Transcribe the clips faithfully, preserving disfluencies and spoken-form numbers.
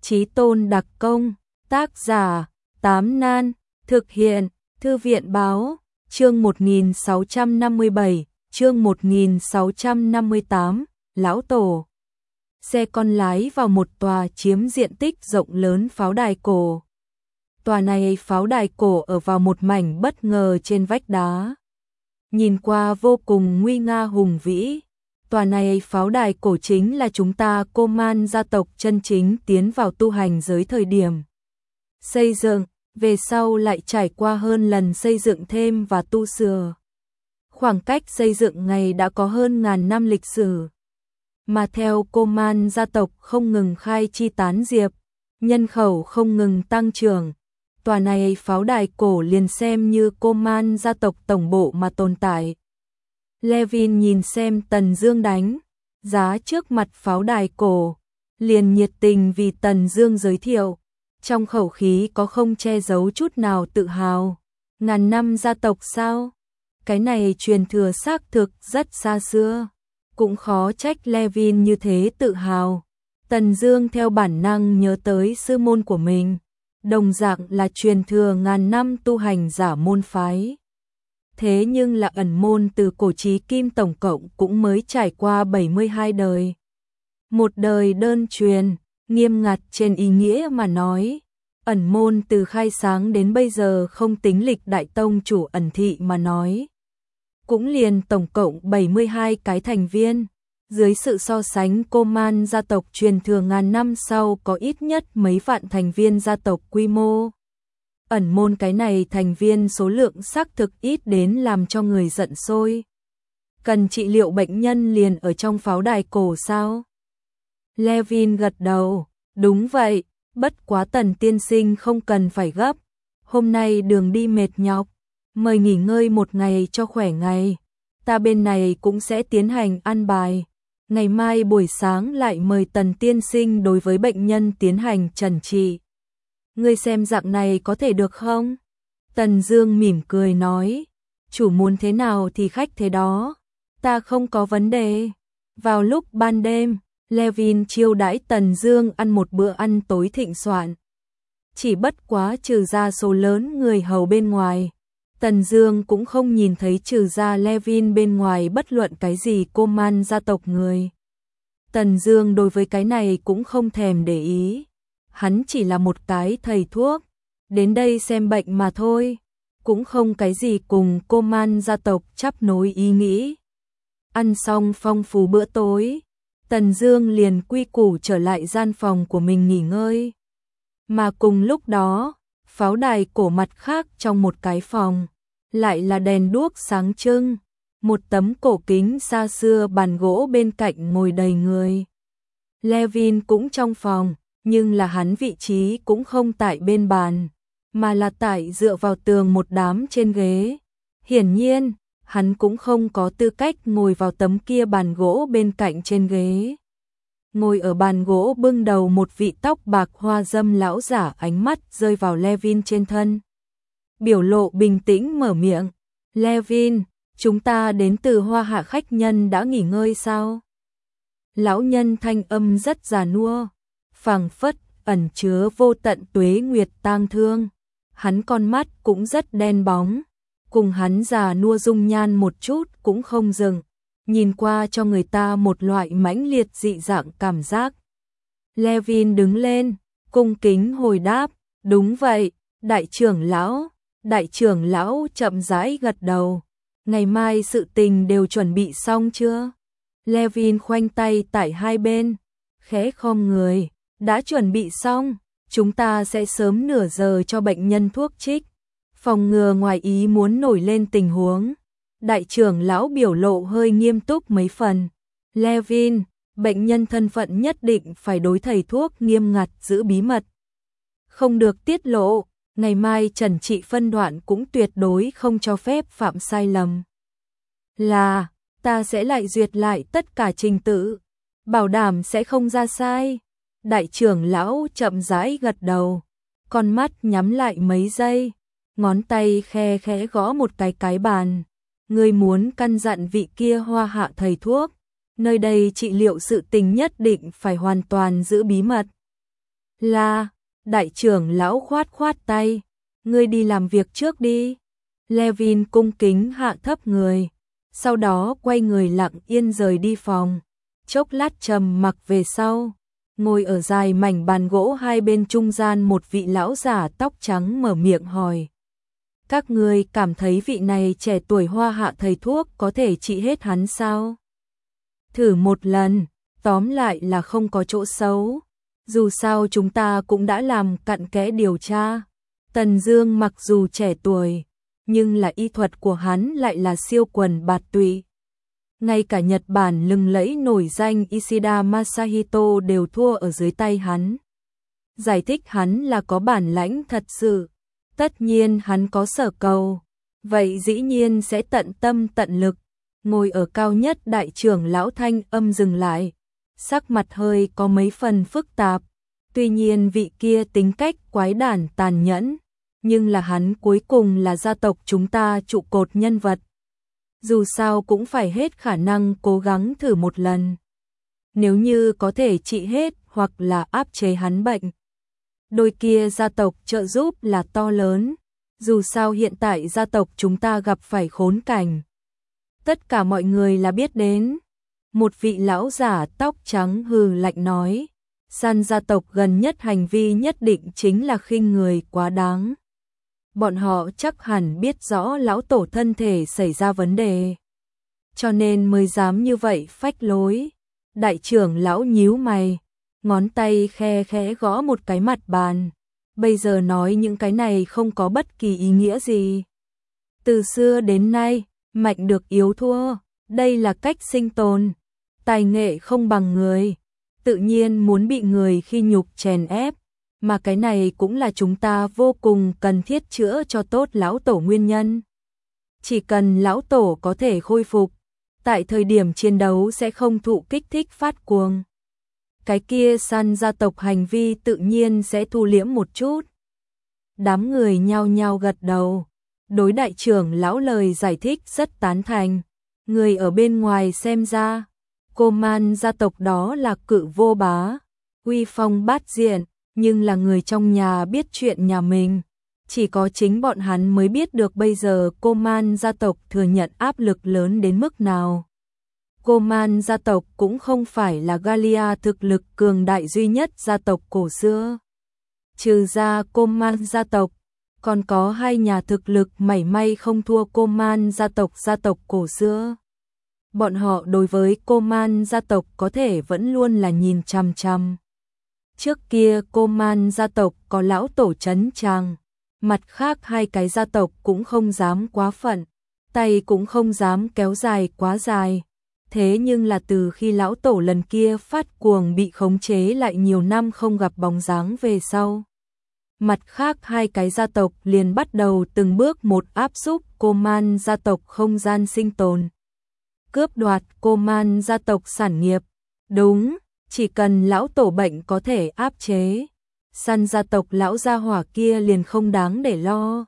Chí Tôn đặc công, tác giả, Tám Nan, thực hiện, Thư viện báo, chương một nghìn sáu trăm năm mươi bảy, chương một nghìn sáu trăm năm mươi tám, Lão Tổ. Xe con lái vào một tòa chiếm diện tích rộng lớn pháo đài cổ. Tòa này pháo đài cổ ở vào một mảnh bất ngờ trên vách đá. Nhìn qua vô cùng nguy nga hùng vĩ. Tòa này pháo đài cổ chính là chúng ta Cô Man gia tộc chân chính tiến vào tu hành giới thời điểm xây dựng, về sau lại trải qua hơn lần xây dựng thêm và tu sửa. Khoảng cách xây dựng ngày đã có hơn ngàn năm lịch sử. Mà theo Cô Man gia tộc không ngừng khai chi tán diệp, nhân khẩu không ngừng tăng trưởng, tòa này pháo đài cổ liền xem như Cô Man gia tộc tổng bộ mà tồn tại. Levin nhìn xem Tần Dương đánh giá trước mặt pháo đài cổ, liền nhiệt tình vì Tần Dương giới thiệu, trong khẩu khí có không che giấu chút nào tự hào. Ngàn năm gia tộc sao? Cái này truyền thừa xác thực rất xa xưa, cũng khó trách Levin như thế tự hào. Tần Dương theo bản năng nhớ tới sư môn của mình, đồng dạng là truyền thừa ngàn năm tu hành giả môn phái. Thế nhưng là ẩn môn từ cổ chí kim tổng cộng cũng mới trải qua bảy mươi hai đời. Một đời đơn truyền, nghiêm ngặt trên ý nghĩa mà nói. Ẩn môn từ khai sáng đến bây giờ không tính lịch đại tông chủ ẩn thị mà nói. Cũng liền tổng cộng bảy mươi hai cái thành viên. Dưới sự so sánh Cô Man gia tộc truyền thừa ngàn năm sau có ít nhất mấy vạn thành viên gia tộc quy mô. Ẩn môn cái này thành viên số lượng xác thực ít đến làm cho người giận sôi. Cần trị liệu bệnh nhân liền ở trong pháo đài cổ sao? Levin gật đầu, đúng vậy, bất quá Tần tiên sinh không cần phải gấp. Hôm nay đường đi mệt nhọc, mời nghỉ ngơi một ngày cho khỏe ngày. Ta bên này cũng sẽ tiến hành an bài. Ngày mai buổi sáng lại mời Tần tiên sinh đối với bệnh nhân tiến hành chẩn trị. Ngươi xem dạng này có thể được không? Tần Dương mỉm cười nói, chủ muốn thế nào thì khách thế đó, ta không có vấn đề. Vào lúc ban đêm, Levin chiêu đãi Tần Dương ăn một bữa ăn tối thịnh soạn. Chỉ bất quá trừ ra số lớn người hầu bên ngoài, Tần Dương cũng không nhìn thấy trừ ra Levin bên ngoài bất luận cái gì Cô Man gia tộc người. Tần Dương đối với cái này cũng không thèm để ý. Hắn chỉ là một cái thầy thuốc, đến đây xem bệnh mà thôi, cũng không cái gì cùng Cô Man gia tộc chấp nối ý nghĩ. Ăn xong phong phú bữa tối, Tần Dương liền quy củ trở lại gian phòng của mình nghỉ ngơi. Mà cùng lúc đó, pháo đài cổ mặt khác trong một cái phòng, lại là đèn đuốc sáng trưng, một tấm cổ kính xa xưa bàn gỗ bên cạnh ngồi đầy người. Levin cũng trong phòng, nhưng là hắn vị trí cũng không tại bên bàn, mà là tại dựa vào tường một đám trên ghế. Hiển nhiên, hắn cũng không có tư cách ngồi vào tấm kia bàn gỗ bên cạnh trên ghế. Ngồi ở bàn gỗ bưng đầu một vị tóc bạc hoa dâm lão giả, ánh mắt rơi vào Levin trên thân. Biểu lộ bình tĩnh mở miệng, Levin, chúng ta đến từ Hoa Hạ, khách nhân đã nghỉ ngơi sao? Lão nhân thanh âm rất già nua, phảng phất ẩn chứa vô tận tuế nguyệt tang thương. Hắn con mắt cũng rất đen bóng, cùng hắn già nua dung nhan một chút cũng không dừng, nhìn qua cho người ta một loại mãnh liệt dị dạng cảm giác. Levin đứng lên, cung kính hồi đáp, đúng vậy, đại trưởng lão. Đại trưởng lão chậm rãi gật đầu, ngày mai sự tình đều chuẩn bị xong chưa? Levin khoanh tay tại hai bên, khẽ khom người, đã chuẩn bị xong, chúng ta sẽ sớm nửa giờ cho bệnh nhân thuốc trích, phòng ngừa ngoài ý muốn nổi lên tình huống. Đại trưởng lão biểu lộ hơi nghiêm túc mấy phần. Levin, bệnh nhân thân phận nhất định phải đối thầy thuốc nghiêm ngặt giữ bí mật, không được tiết lộ. Ngày mai trần trị phân đoạn cũng tuyệt đối không cho phép phạm sai lầm. Là, ta sẽ lại duyệt lại tất cả trình tự, bảo đảm sẽ không ra sai. Đại trưởng lão chậm rãi gật đầu, con mắt nhắm lại mấy giây, ngón tay khe khẽ gõ một cái cái bàn. Ngươi muốn căn dặn vị kia Hoa Hạ thầy thuốc, nơi đây trị liệu sự tình nhất định phải hoàn toàn giữ bí mật. Là, đại trưởng lão khoát khoát tay, ngươi đi làm việc trước đi. Levin cung kính hạ thấp người, sau đó quay người lặng yên rời đi phòng. Chốc lát trầm mặc về sau, ngồi ở dài mảnh bàn gỗ hai bên trung gian một vị lão giả tóc trắng mở miệng hỏi. Các ngươi cảm thấy vị này trẻ tuổi hoa hạ thầy thuốc có thể trị hết hắn sao? Thử một lần, tóm lại là không có chỗ xấu. Dù sao chúng ta cũng đã làm cặn kẽ điều tra. Tần Dương mặc dù trẻ tuổi, nhưng là y thuật của hắn lại là siêu quần bạt tụy. Ngay cả Nhật Bản lừng lẫy nổi danh Ishida Masahito đều thua ở dưới tay hắn. Giải thích hắn là có bản lãnh thật sự. Tất nhiên hắn có sở cầu, vậy dĩ nhiên sẽ tận tâm tận lực. Ngồi ở cao nhất đại trưởng lão thanh âm dừng lại, sắc mặt hơi có mấy phần phức tạp. Tuy nhiên vị kia tính cách quái đản tàn nhẫn, nhưng là hắn cuối cùng là gia tộc chúng ta trụ cột nhân vật. Dù sao cũng phải hết khả năng cố gắng thử một lần. Nếu như có thể trị hết hoặc là áp chế hắn bệnh, đôi kia gia tộc trợ giúp là to lớn. Dù sao hiện tại gia tộc chúng ta gặp phải khốn cảnh, tất cả mọi người là biết đến. Một vị lão giả tóc trắng hừ lạnh nói, San gia tộc gần nhất hành vi nhất định chính là khinh người quá đáng. Bọn họ chắc hẳn biết rõ lão tổ thân thể xảy ra vấn đề, cho nên mới dám như vậy phách lối. Đại trưởng lão nhíu mày, ngón tay khe khẽ gõ một cái mặt bàn. Bây giờ nói những cái này không có bất kỳ ý nghĩa gì. Từ xưa đến nay, mạnh được yếu thua, đây là cách sinh tồn. Tài nghệ không bằng người, tự nhiên muốn bị người khi nhục chèn ép, mà cái này cũng là chúng ta vô cùng cần thiết chữa cho tốt lão tổ nguyên nhân. Chỉ cần lão tổ có thể khôi phục, tại thời điểm chiến đấu sẽ không thụ kích thích phát cuồng, cái kia San gia tộc hành vi tự nhiên sẽ thu liễm một chút. Đám người nhao nhao gật đầu, đối đại trưởng lão lời giải thích rất tán thành. Người ở bên ngoài xem ra, Cô Man gia tộc đó là cự vô bá, uy phong bát diện, nhưng là người trong nhà biết chuyện nhà mình. Chỉ có chính bọn hắn mới biết được bây giờ Cô Man gia tộc thừa nhận áp lực lớn đến mức nào. Cô Man gia tộc cũng không phải là Galia thực lực cường đại duy nhất gia tộc cổ xưa. Trừ ra Cô Man gia tộc, còn có hai nhà thực lực mảy may không thua Cô Man gia tộc gia tộc cổ xưa. Bọn họ đối với Cô Man gia tộc có thể vẫn luôn là nhìn chằm chằm. Trước kia Cô Man gia tộc có lão tổ trấn tràng, mặt khác hai cái gia tộc cũng không dám quá phận, tay cũng không dám kéo dài quá dài. Thế nhưng là từ khi lão tổ lần kia phát cuồng bị khống chế lại nhiều năm không gặp bóng dáng về sau, mặt khác hai cái gia tộc liền bắt đầu từng bước một áp xúc Cô Man gia tộc không gian sinh tồn, cướp đoạt Cô Man gia tộc sản nghiệp. Đúng, chỉ cần lão tổ bệnh có thể áp chế, San gia tộc lão gia hỏa kia liền không đáng để lo.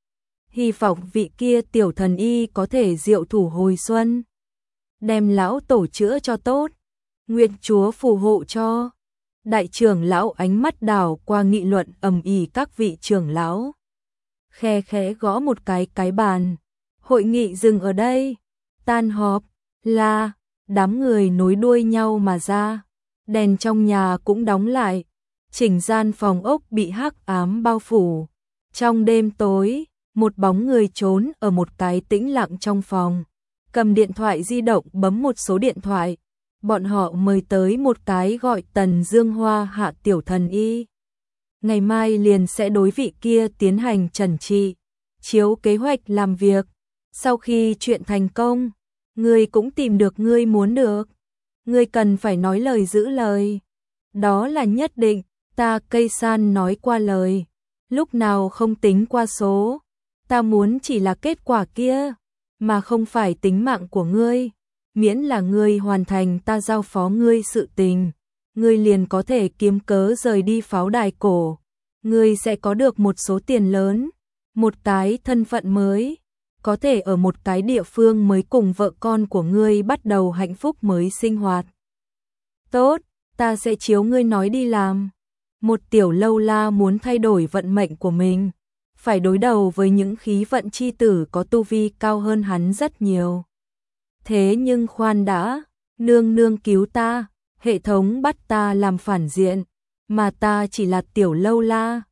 Hy vọng vị kia tiểu thần y có thể diệu thủ hồi xuân, đem lão tổ chữa cho tốt. Nguyệt chúa phù hộ cho. Đại trưởng lão ánh mắt đảo qua nghị luận ầm ĩ các vị trưởng lão, khe khẽ gõ một cái cái bàn. Hội nghị dừng ở đây, tan họp. Là, đám người nối đuôi nhau mà ra, đèn trong nhà cũng đóng lại, chỉnh gian phòng ốc bị hắc ám bao phủ. Trong đêm tối, một bóng người trốn ở một cái tĩnh lặng trong phòng, cầm điện thoại di động bấm một số điện thoại. Bọn họ mời tới một cái gọi Tần Dương Hoa hạ tiểu thần y. Ngày mai liền sẽ đối vị kia tiến hành trần trị, chiếu kế hoạch làm việc. Sau khi chuyện thành công, ngươi cũng tìm được ngươi muốn được. Ngươi cần phải nói lời giữ lời. Đó là nhất định, ta Cây San nói qua lời, lúc nào không tính qua số. Ta muốn chỉ là kết quả kia, mà không phải tính mạng của ngươi. Miễn là ngươi hoàn thành ta giao phó ngươi sự tình, ngươi liền có thể kiếm cớ rời đi pháo đài cổ. Ngươi sẽ có được một số tiền lớn, một cái thân phận mới, có thể ở một cái địa phương mới cùng vợ con của ngươi bắt đầu hạnh phúc mới sinh hoạt. Tốt, ta sẽ chiếu ngươi nói đi làm. Một tiểu lâu la muốn thay đổi vận mệnh của mình, phải đối đầu với những khí vận chi tử có tu vi cao hơn hắn rất nhiều. Thế nhưng khoan đã, nương nương cứu ta, hệ thống bắt ta làm phản diện, mà ta chỉ là tiểu lâu la,